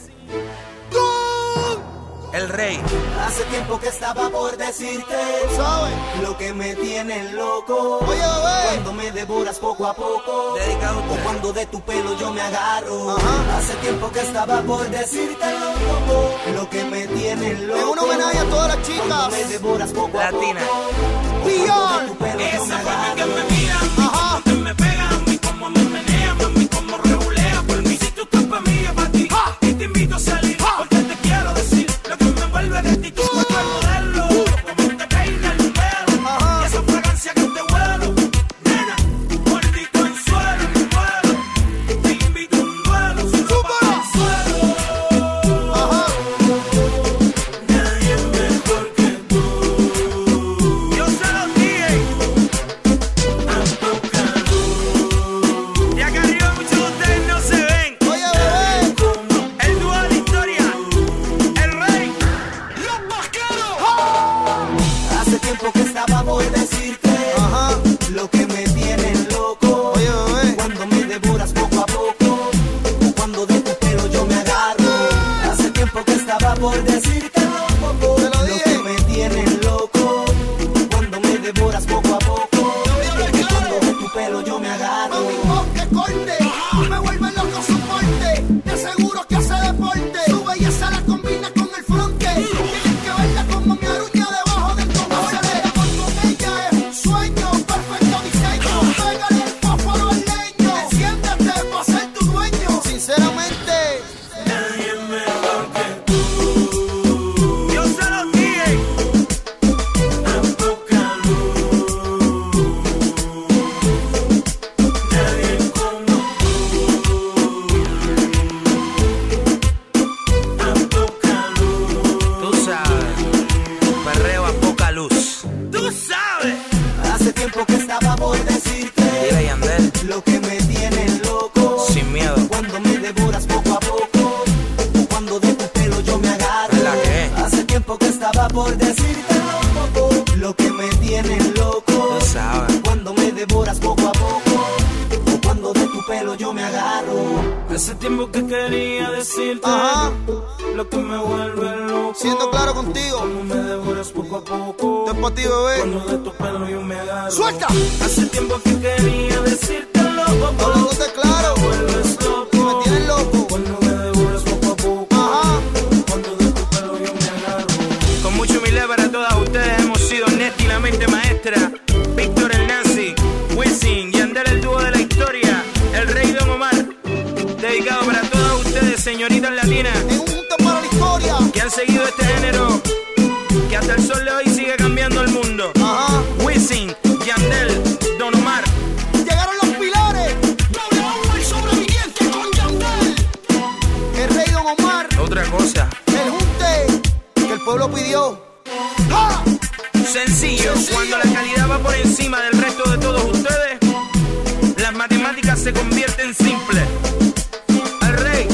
El rey. Hace tiempo que estaba por decirte lo que me tiene loco. Cuando me devoras poco a poco, Dedicado a o usted. cuando de tu pelo yo me agarro. Hace tiempo que estaba por decirte lo que me tiene loco. Es un homenaje a todas las Cuando chicas. me devoras poco a poco, Latina. cuando de tu pelo yo me Esa forma que agarro. me mira, Ajá. que me pega a mí, como me menea, mami, como regulea por mí. Si tú estás pa' mí, yo pa' ti. Y te invito a salir, porque te quiero decir lo que me envuelve de ti. Tu cuerpo es modelo, como te peina el pelo. Y esa fragancia que te huelo, nena, mordito en suelo, muero. por decírtelo, poco. Te lo Lo dije. que me tienes loco, cuando me devoras poco a poco. Que cuando de tu pelo yo me agarro. Mami, que corte, me vuelve loco su porte. Te aseguro que hace deporte. Su belleza la combina con el fronte. Tienes que verla como mi aruña debajo del cogote. Con ella es un sueño, perfecto diseño. Pégale el fósforo al leño. Siéntate pa' ser tu dueño. Sinceramente, Nadie mejor que tú. Yo se lo dije. A poca luz. Nadie como tú. A poca luz. Tú sabes. Perreo a poca luz. Tú sabes. Hace tiempo que estaba por decirte Dile, Yandel. lo que me tienes loco. Sin miedo. Cuando me devoras poco a poco, o cuando de tu pelo yo me agarro. ¿La qué? Hace tiempo que estaba por decirte lo que me tienes loco. Tú sabes. Cuando me devoras poco a poco, o cuando de tu pelo yo me agarro. Hace tiempo que quería decirte ajá, lo que me vuelve loco. siendo claro contigo. Como me devoras poco a poco. Esto es pa' ti, bebé. Cuando de tu pelo yo me agarro. ¡Suelta! Hace tiempo que quería decirte loco. Hablándote claro. Me vuelves loco. Y me tienes loco. Cuando me devoras poco a poco. Ajá. Cuando de tu pelo yo me agarro. Con mucho humildad para todas ustedes hemos sido Neti la mente maestra, Víctor el Nazi, Wisin, Yandel el dúo de la historia, el rey Don Omar. Dedicado para todas ustedes, señoritas latinas, En un punto para la historia. que han seguido este género, que hasta el sol de hoy sigue cambiando el mundo. Ajá. Wisin, Yandel, Don Omar. Llegaron los pilares. El sobreviviente con Yandel. El rey Don Omar. Otra cosa, El junte que el pueblo pidió. ¡Ja! sencillo, cuando la calidad va por encima del resto de todos ustedes, las matemáticas se convierten simples. Al rey.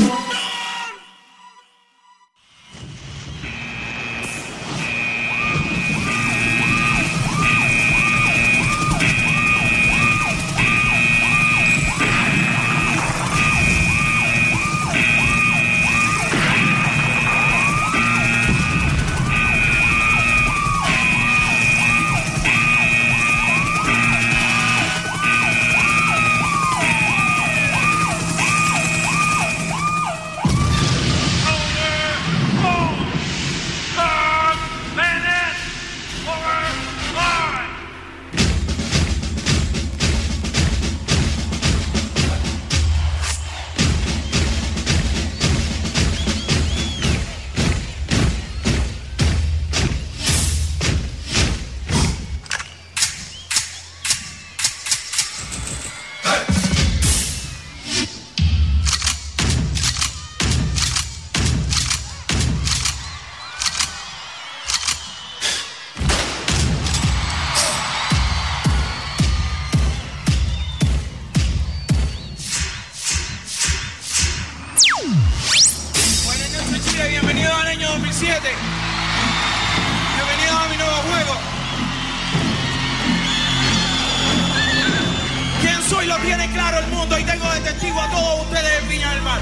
Buenas noches, Chile. Bienvenidos al año 2007. Bienvenidos a mi nuevo juego. ¿Quién soy? Lo tiene claro el mundo y tengo de testigo a todos ustedes en Viña del Mar.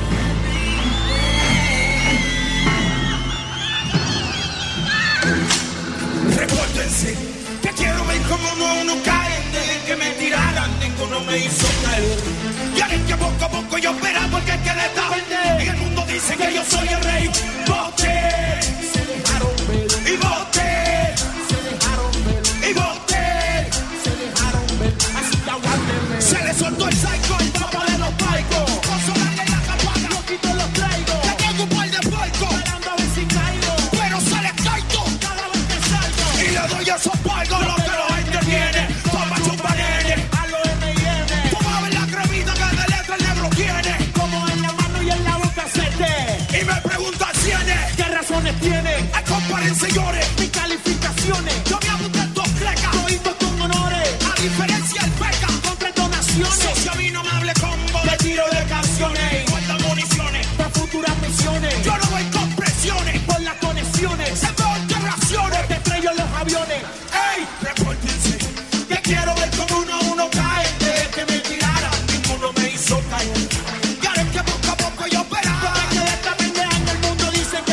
Repórtense, que quiero ver cómo uno cae. Desde que me tiraran, ninguno me hizo caer. Y ahora es que poco a poco yo espera porque es que le está verde. Y el mundo dice que yo soy el rey. Voté, se dejaron ver. Y voté, se dejaron ver. Y voté, se dejaron ver. Así que aguántenme. Se le soltó el psycho, el papá de los paicos. Con solarle la campana, los quito los traigo. Ya tengo un par de paicos, esperando a ver si caigo. Pero se les caigo cada vez que salgo. Y le doy esos paicos lo que los entretiene. Toma chupa nene, a los M&M. Toma a ver la cremita que de letra el negro tiene. Como en la mano y en la boca se te. Y me preguntan ¿qué razones tiene? Comparen señores, mis calificaciones. Yo me apunté en dos clecas, toditos con honores. A diferencia el peca, con tres donaciones. Si a mí no me hable combo, le tiro de canciones. Guarda municiones, para futuras misiones. Yo no voy con presiones, por las conexiones. Se veo interacciones, te estrello en los aviones. ¡Ey! Repórtense, que quiero ver cómo uno a uno cae. Desde que me tiraran, ninguno me hizo caer. Y ahora es que poco a poco yo esperaba. Porque de esta pendeja en el mundo dicen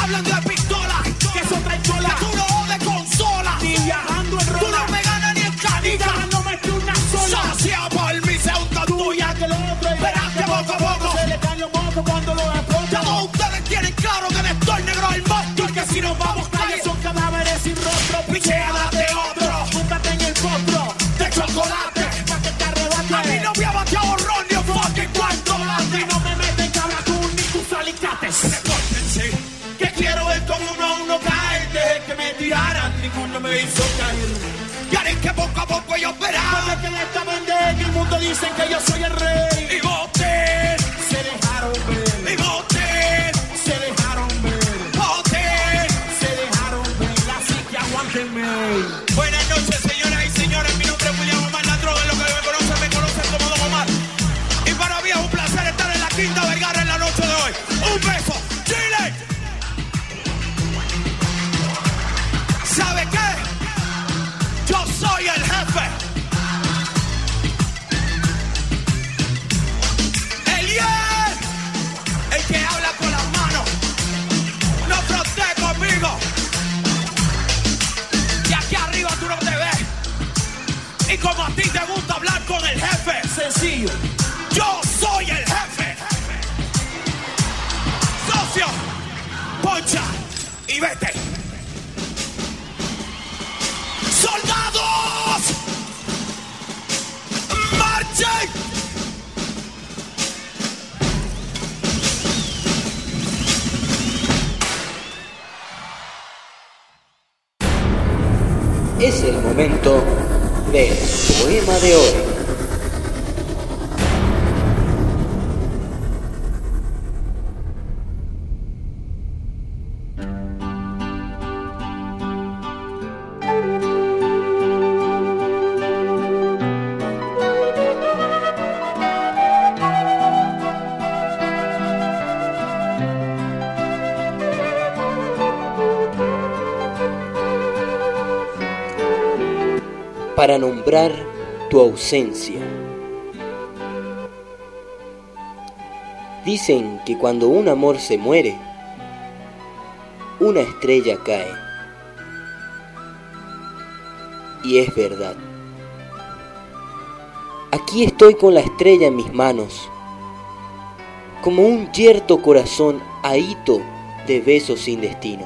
hablando de pistola, que eso trae chola. que tú no de consola. Ni viajando en Tú rola. no me ganas ni en Ni canica. ganándome que una sola. Sacia por mí, se unta tuya. Tuya que lo otro. Y Verás que poco a poco se le cae un moco cuando lo ya explota. todos ustedes tienen claro que esto es negro el monstruo. Y que si nos vamos Calles calle, son cadáveres sin rostro. picheada de otro. Múntate en el potro. De chocolate. Pa' que te arrebate. A mí no me ha bateado ron ni un fucking cuarto Y late. no me meten cabra tú ni tus alicates. Repórtense, que quiero ver como uno a uno caer. Desde que me tiraran, ninguno me hizo caer. Y haré que poco a poco ellos verán. Desde que esta bandera en el mundo dicen que yo soy el rey. Y voten, Se dejaron ver. y voten, Se dejaron ver. voten. Se dejaron ver. Así que aguántenme. Buenas noches, señoras y señores. Mi nombre es William Omar Ladrón. En lo que me conocen como Don Omar. Y para mí es un placer estar en la Quinta Vergara en la noche de hoy. Un beso, Chile. ¿Sabe qué? Yo soy el jefe. El que habla con las manos. No frontees conmigo. Y aquí arriba tú no te ves. Y como a ti te gusta hablar con el jefe, Sencillo. yo soy el jefe. Socio, poncha y vete. ¡Soldados! ¡Marchen! Es el momento del poema de hoy. Para nombrar tu ausencia. Dicen que cuando un amor se muere, una estrella cae. Y es verdad. Aquí estoy con la estrella en mis manos, como un yerto corazón ahito de besos sin destino.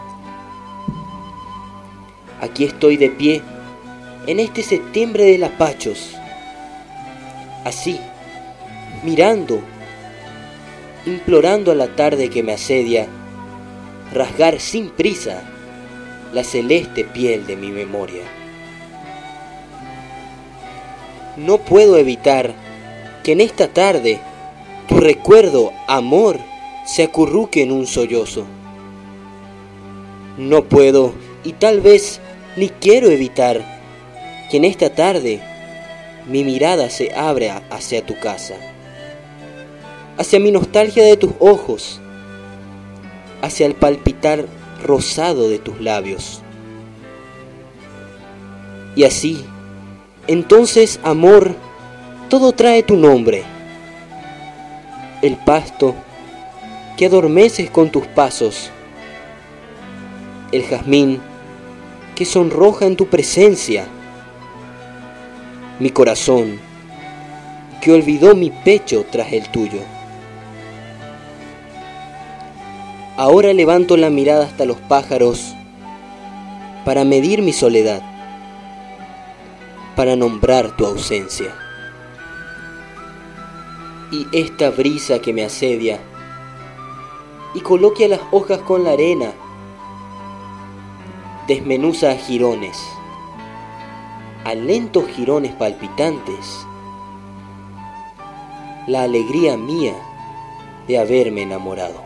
Aquí estoy de pie en este septiembre de lapachos, así, mirando, implorando a la tarde que me asedia, rasgar sin prisa la celeste piel de mi memoria. No puedo evitar que en esta tarde tu recuerdo, amor, se acurruque en un sollozo. No puedo, y tal vez ni quiero evitar que en esta tarde mi mirada se abra hacia tu casa, hacia mi nostalgia de tus ojos, hacia el palpitar rosado de tus labios. Y así, entonces, amor, todo trae tu nombre, el pasto que adormeces con tus pasos, el jazmín que sonroja en tu presencia, mi corazón que olvidó mi pecho tras el tuyo. Ahora levanto la mirada hasta los pájaros para medir mi soledad, para nombrar tu ausencia. Y esta brisa que me asedia y coloquia las hojas con la arena, desmenuza a jirones, a lentos jirones palpitantes, la alegría mía de haberme enamorado.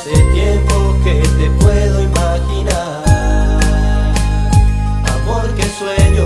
Hace tiempo que te puedo imaginar, amor que sueño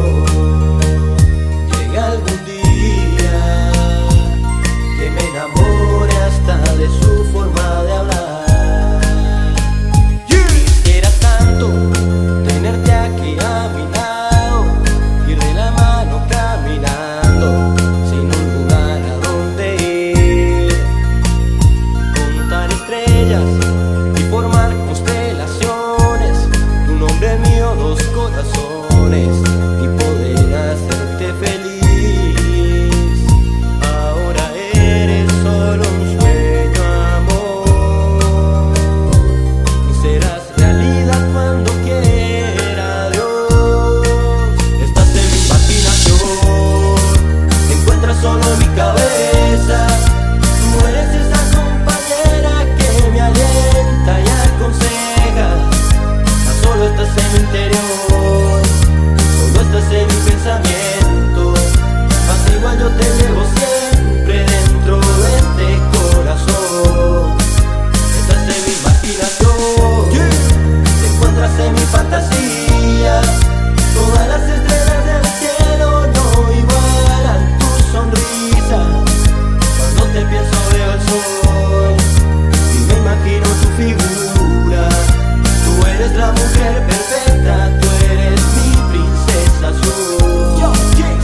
llega algún día, que me enamore hasta de su forma de hablar. Quisiera tanto tenerte aquí a mi lado, ir de la mano caminando sin un lugar a donde ir, contar estrellas y formar constelaciones, tu nombre mío, dos corazones, y poder hacerte feliz. Ahora eres solo un sueño, amor, y serás realidad cuando quiera Dios. Estás en mi imaginación, te encuentras solo en mi cabeza. Tú eres esa compañera que me alienta y aconseja. Tan solo estás en mi interior, solo estás en mi pensamiento. Más igual yo te llevo siempre dentro de este corazón. Estás en mi imaginación, te encuentras en mi fantasía. Todas las estrellas del cielo no igualan tu sonrisa. Cuando te pienso veo el sol y me imagino tu figura. Tú eres la mujer perfecta, tú eres mi princesa azul. Yo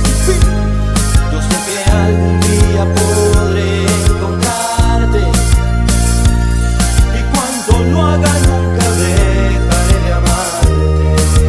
sé que algún día podré encontrarte, y cuando lo haga nunca dejaré de amarte.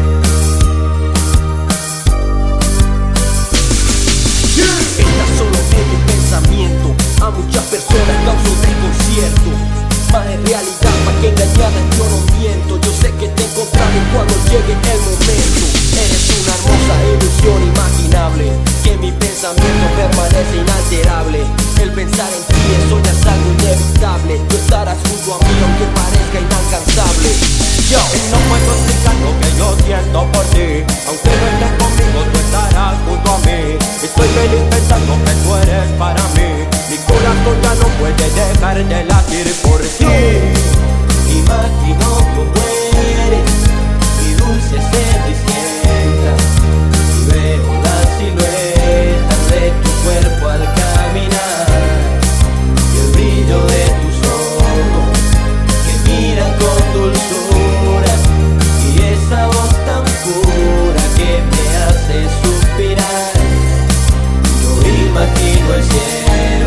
Estás solo en mi pensamiento, a muchas personas causo desconcierto. Más en realidad, pa' que engañadas yo no miento. Yo sé que te encontraré cuando llegue el momento. Eres una hermosa ilusión imaginable, que mi pensamiento permanece inalterable. El pensar en ti, eso ya es algo inevitable. Tú estarás junto a mí aunque parezca inalcanzable. Yo no puedo explicar lo que yo siento por ti. Aunque no estés conmigo, tú estarás junto a mí. Estoy feliz pensando que tú eres para mí. Mi corazón ya no puede dejar de latir por ti. Imagino cómo eres, mi dulce cenicienta, y veo la silueta de tu cuerpo al caminar, y el brillo de tus ojos que miran con dulzura, y esa voz tan pura que me hace suspirar. Yo imagino el cielo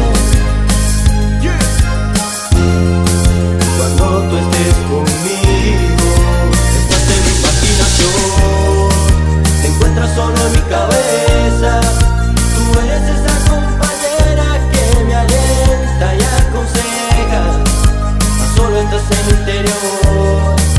cuando tú estés conmigo. Estás en mi imaginación, te encuentras solo en mi cabeza. Tú eres esa compañera que me alienta y aconseja. Mas solo estás en mi interior,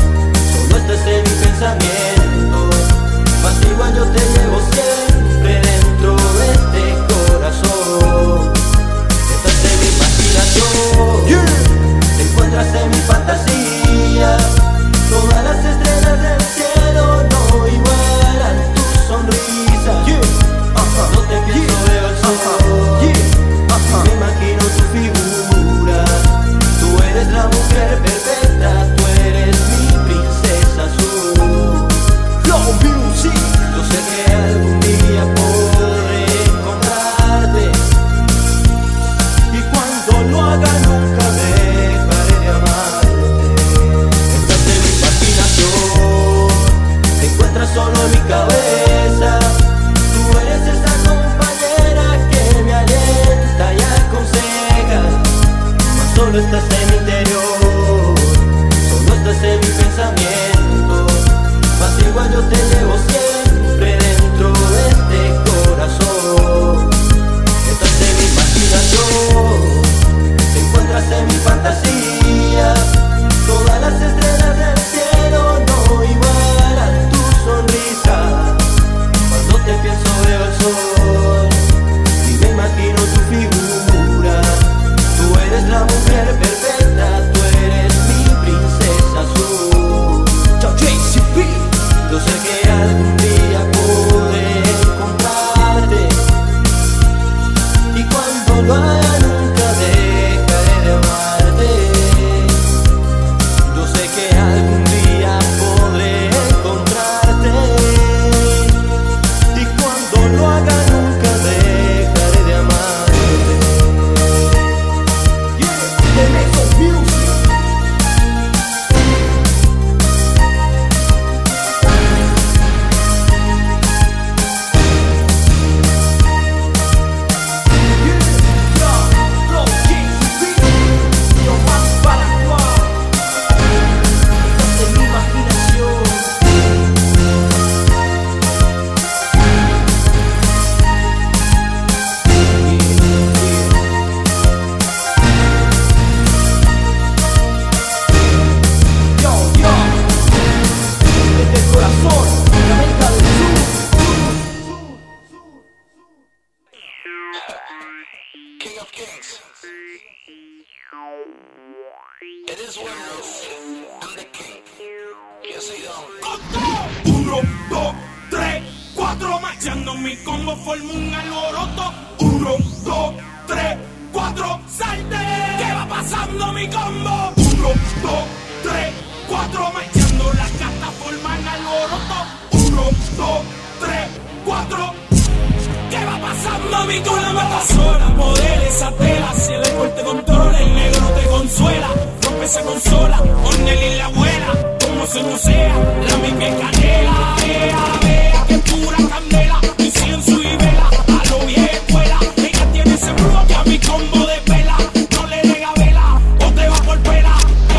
Uno, dos, tres, cuatro, marchando mi combo forma un alboroto. Uno, dos, tres, cuatro, salte. ¿Qué va pasando mi combo? Uno, dos, tres, cuatro, marchando las cartas forman alboroto. Uno, dos, tres, cuatro. ¿Qué va pasando mi combo? La sola, modela esa tela. Si el alcohol te controla, el negro te consuela. Rompe esa consola, Ornel y la abuela. Como se no sea, la misma es canela. Vea, que pura candela. Incienso y vela, a lo vieja escuela. Ella tiene ese brujo que a mi combo de pela. No le deja vela, o te va por pela.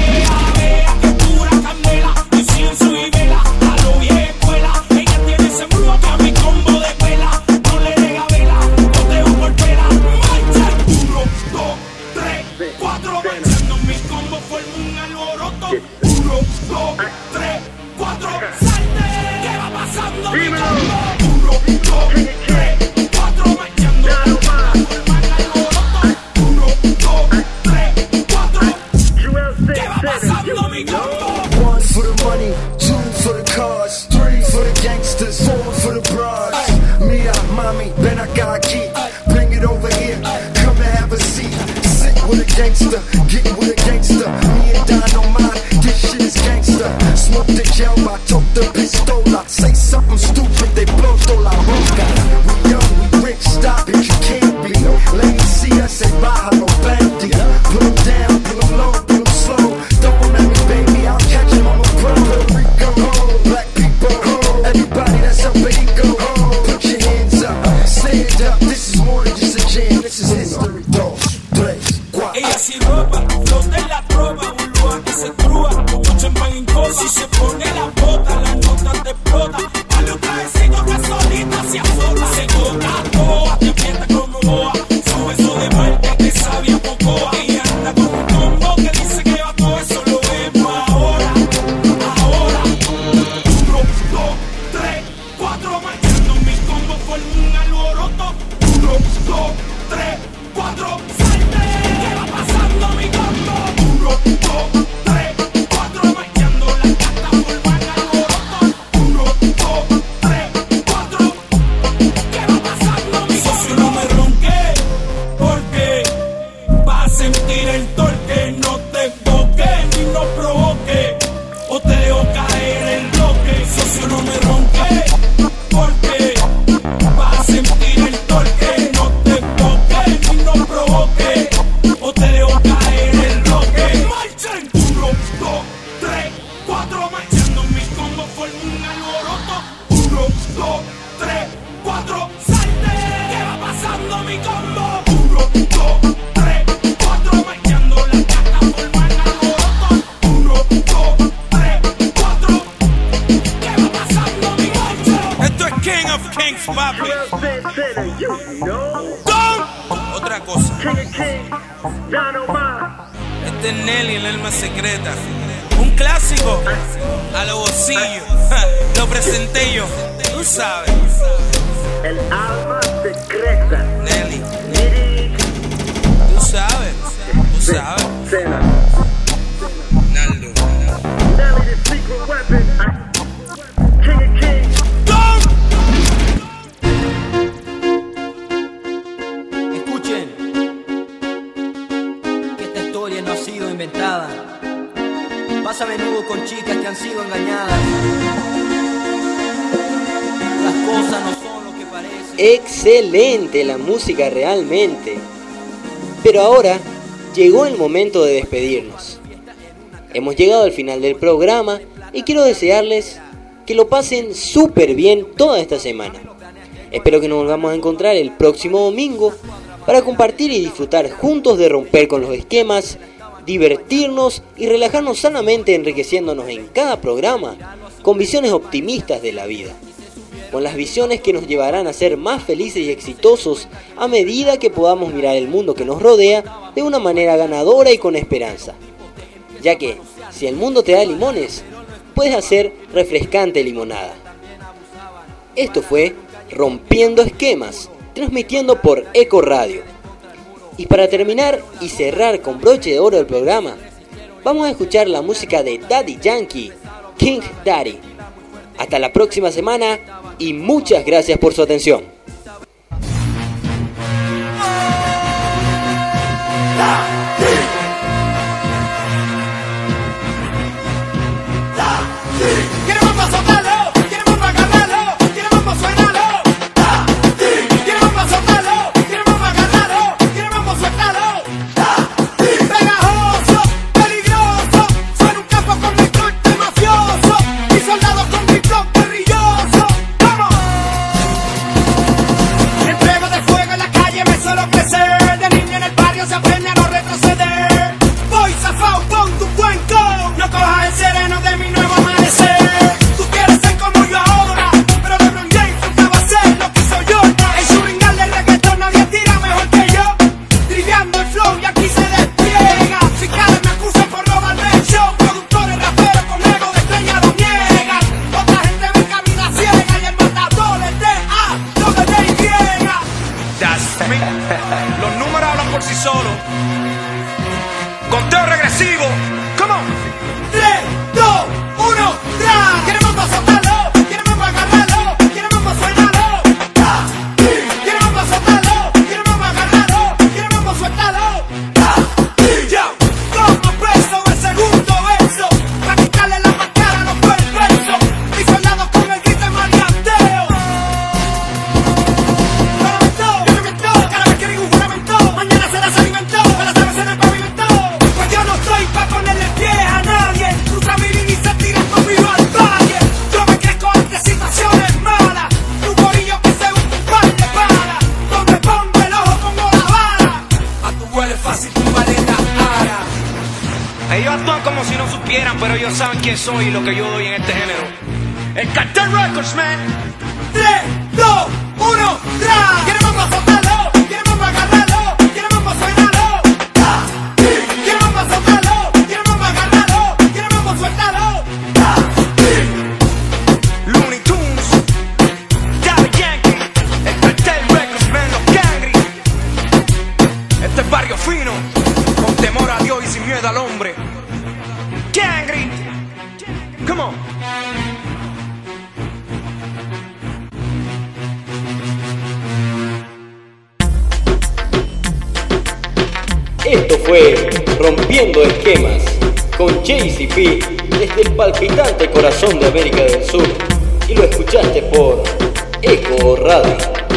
Vea, que pura candela. Incienso y vela, a lo vieja escuela. Ella tiene ese brujo que a mi combo de pela. No le deja vela, o te va por pela. Marcha, uno, dos, tres, cuatro. Marchando mi combo forma un alboroto. Uno, dos, tres, cuatro, salte. ¿Qué va pasando mi combo? Uno, dos, tres, cuatro, marchando forman alboroto. Uno, dos, tres, cuatro. ¿Qué va pasando mi combo? One for the money, two for the cars, three for the gangsters, four for the broads. Mia, mommy, ven acá aquí, bring it over here, come and have a seat. Sit with a gangster, get with a gangster. Me and Dynamite, this shit is gangster. Smoke the gel, I took the pistola. Say something stupid, they blow toda la boca. We young, we rich, stop it, you can't be. Ladies see us, say bájalo, bandy. Put 'em down, put 'em low, put 'em slow. Throw 'em at me, baby, I'll catch 'em, I'm a pro. Puerto Rico, black people, everybody that's up and go. Put your hands up, stand up, this is more than just a jam, this is history. Dos, tres, cuatro. Ella sin ropa, flota en la tropa, burbuja que se trúa, mucho en pan en cosa y se pone la bota, las notas te explota, dale un trajecito que solita se azota, se toca toa, te aprieta como boa, sube eso de Marte que sabía pocoa, ella anda con un combo que dice que va todo eso, lo vemos ahora, uno, dos, tres, cuatro, marchando mi combo forma un alboroto, uno, dos, tres, cuatro, salte, ¿qué va pasando mi combo? Uno, dos, tres, cuatro, marchando las cartas forman alboroto, uno, dos, tres, cuatro, ¿qué va pasando mi combo? Socio, no me ronque, porque vas a sentir el torque, no te enfoques ni no provoque, o te dejo caer el bloque, socio, no me ronque, porque vas a sentir el torque, no te enfoques ni no provoque, o te dejo caer el bloque. Marchen, uno, dos, tres, cuatro, marchando mi combo forma un alboroto, uno, dos, tres, cuatro, salte, ¿qué va pasando mi combo? Uno, dos, tres, cuatro, marchando las cartas forman alboroto, uno, dos, tres, cuatro, ¿qué va pasando mi combo? Esto es King of Kings, papi. Otra cosa. Este es Nelly, el alma secreta. Un clásico. A los bolsillos. Lo presenté yo. Tú sabes. El alma secreta. Nelly. Tú sabes. Tú sabes. Naldo. Nelly, the secret weapon. King of Kings. Escuchen que esta historia no ha sido inventada. Pasa a menudo con chicas que han sido engañadas. Las cosas no son lo que parecen. Excelente la música realmente. Pero ahora llegó el momento de despedirnos. Hemos llegado al final del programa y quiero desearles que lo pasen súper bien toda esta semana. Espero que nos volvamos a encontrar el próximo domingo para compartir y disfrutar juntos de romper con los esquemas, divertirnos y relajarnos sanamente, enriqueciéndonos en cada programa con visiones optimistas de la vida, con las visiones que nos llevarán a ser más felices y exitosos a medida que podamos mirar el mundo que nos rodea de una manera ganadora y con esperanza, ya que si el mundo te da limones, puedes hacer refrescante limonada. Esto fue Rompiendo Esquemas, transmitiendo por Eco Radio. Y para terminar y cerrar con broche de oro el programa, vamos a escuchar la música de Daddy Yankee, King Daddy. Hasta la próxima semana y muchas gracias por su atención. Queremos más soltarlo, queremos más agarrarlo, queremos más suenarlo. Queremos más soltarlo, queremos más agarrarlo, queremos más sueltarlo. Pegajoso, peligroso, suena un campo con mi corte mafioso y soldados con mi blog guerrilloso. ¡Vamos! Entrego de fuego en la calle, me suelo crecer. De niño en el barrio se aprende a no retroceder. Voy zafao con tu cuento, no cojas el sereno de mi nuevo amanecer. Tú quieres ser como yo ahora, pero LeBron James nunca va a ser lo que soy yo. En su ringal de reggaetón nadie tira mejor que yo. Triviando el flow y aquí se despliega. Fiscales me acusan por robarme el show. Productores raperos con ego de estrella lo niegan. Otra gente me camina ciega y el matador es de A, no de Y. That's me. Los números hablan por sí solos. Conteo regresivo. Come on. 3, 2, 1, ¡tra! Queremos más soltarlo, queremos más agarrarlo, queremos más suenarlo. Queremos más soltarlo, queremos más agarrarlo, queremos más sueltarlo. Yo, como preso el segundo verso, pa' quitarle la máscara a los perversos. Mis soldados con el grito de maniateo. Juramento, cada vez que digo un juramento, mañana será se alimentó, a las aves en el pavimento. Pues yo no estoy pa' ponerle pie a nadie. Cruza mi línea y se tira conmigo al valle. Yo me crezco ante situaciones malas. Un gorillo que se busca un par de balas. Donde pongo el ojo pongo la bala. A tu huele fácil tu maleta ara. Ellos actúan como si no supieran, pero ellos saben quién soy y lo que yo doy en este género. El Cartel Records, man. 3, 2, 1, ¡tra! Queremos más soltarlo, queremos más agarrarlo, queremos más suenarlo. Queremos más soltarlo, queremos más agarrarlo, queremos más sueltarlo. Looney Tunes, Daddy Yankee, el Cartel Records, man, los Cangri. Este es barrio fino, con temor a Dios y sin miedo al hombre. Cangri, come on. Esto fue Rompiendo Esquemas con JCP desde el palpitante corazón de América del Sur y lo escuchaste por Eco Radio.